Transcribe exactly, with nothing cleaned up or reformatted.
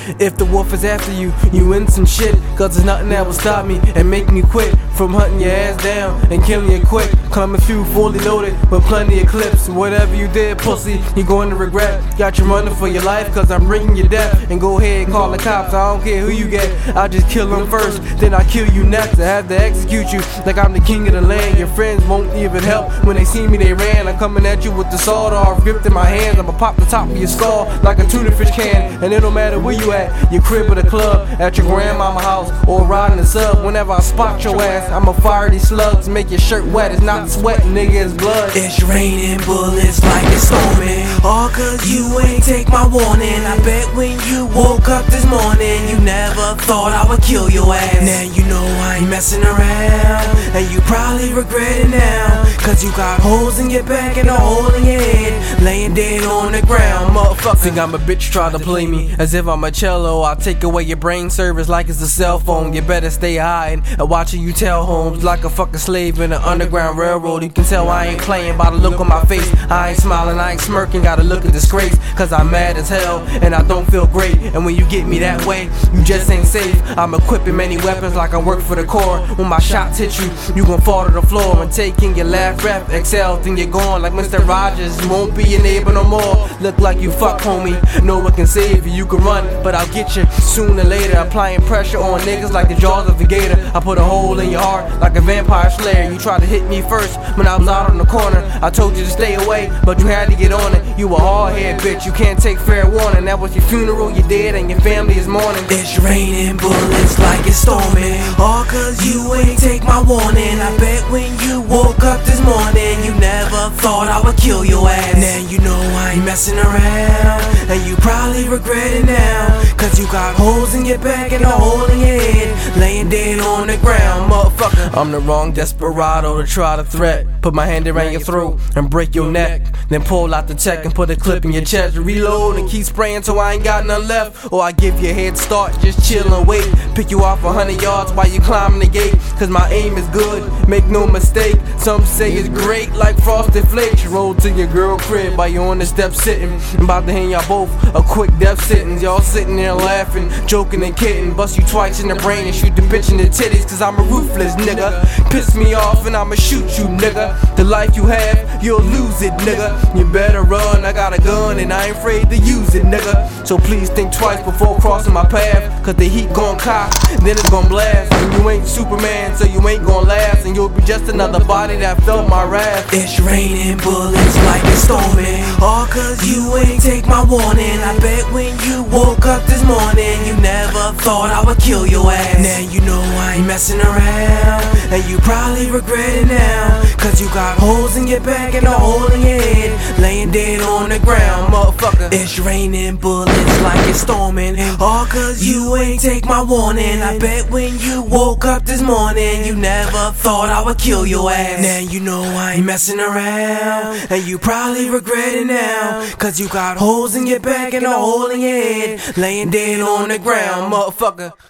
If the wolf is after you, you in some shit. Cause there's nothing that will stop me and make me quit from hunting your ass down and killing you quick. Coming through fully loaded with plenty of clips. Whatever you did, pussy, you going to regret. Got you running for your life cause I'm bringing you death. And go ahead and call the cops, I don't care who you get. I just kill them first, then I kill you next. I have to execute you like I'm the king of the land. Your friends won't even help. When they see me they ran. I'm coming at you with the sword off, gripped in my hands. I'ma pop the top of your skull like a tuna fish can. And it don't matter where you at, your crib or the club, at your grandmama house or riding the sub. Whenever I spot your ass, I'ma fire these slugs. Make your shirt wet, it's not sweat, nigga, it's blood. It's raining bullets like it's storming. All cause you ain't take my warning. I bet when you woke up this morning, you never thought I would kill your ass. Now you know I ain't messing around, and you probably regret it now. Cause you got holes in your back and a hole in your head, laying dead on the ground. Motherfucker think I'm a bitch, try to play me as if I'm a cello. I'll take away your brain service like it's a cell phone. You better stay hiding and watching you tell homes like a fucking slave in an underground railroad. You can tell I ain't playing by the look on my face. I ain't smiling, I ain't smirking, gotta look at disgrace. Cause I'm mad as hell and I don't feel great. And when you get me that way, you just ain't safe. I'm equipping many weapons like I work for the Corps. When my shots hit you, you gon' fall to the floor. And taking your last breath, exhale, then you're gone like Mister Rogers. You won't be your neighbor no more. Look like you fuck, homie. No one can save you. You can run, but I'll get you sooner or later. Applying pressure on niggas like the jaws of a gator. I put a hole in your heart like a vampire slayer. You tried to hit me first when I was out on the corner. I told you to stay away, but you had to get on it. You a hard-head bitch, you can't take fair warning. That was your funeral, you dead, and your family is mourning. It's raining bullets like it's storming. All cause you ain't take my warning. I bet when you woke up this morning, you never thought I would kill your ass. Now you know I ain't messing around, and you probably regret it now. Cause you got holes in your back and a hole in your head, laying dead on the ground, motherfucker. I'm the wrong desperado to try to threat. Put my hand around your throat and break your neck. Then pull out the tech and put a clip in your chest. Reload and keep spraying till I ain't got none left. Or I give you a head start, just chill and wait. Pick you off a hundred yards while you climbing the gate. Cause my aim is good, make no mistake. Some say it's great like frosted flakes. Roll to your girl crib while you on the step sitting. I'm about to hand y'all both a quick death sentence. Y'all sitting there laughing, joking and kidding. Bust you twice in the brain and shoot the bitch in the titties. Cause I'm a ruthless nigga. Piss me off and I'ma shoot you, nigga. The life you have, you'll lose it, nigga. You better run, I got a gun and I ain't afraid to use it, nigga. So please think twice before crossing my path. Cause the heat gon' cock, then it's gon' blast. And you ain't Superman, so you ain't gon' last. And you'll be just another body that felt my wrath. It's raining bullets like it's storming. All cause you ain't take my warning. I bet when you woke up this morning, you never thought I would kill your ass. Now you know I ain't messing around, and you probably regret it now. Cause you got holes in your back and a hole in your head, laying dead on the ground, motherfucker. It's raining bullets like it's storming. All cause you ain't take my warning. I bet when you woke up this morning, you never thought I would kill your ass. Now you know I ain't messing around, and you probably regret it now. Cause you got holes in your back and a hole in your head, laying dead on the ground, motherfucker.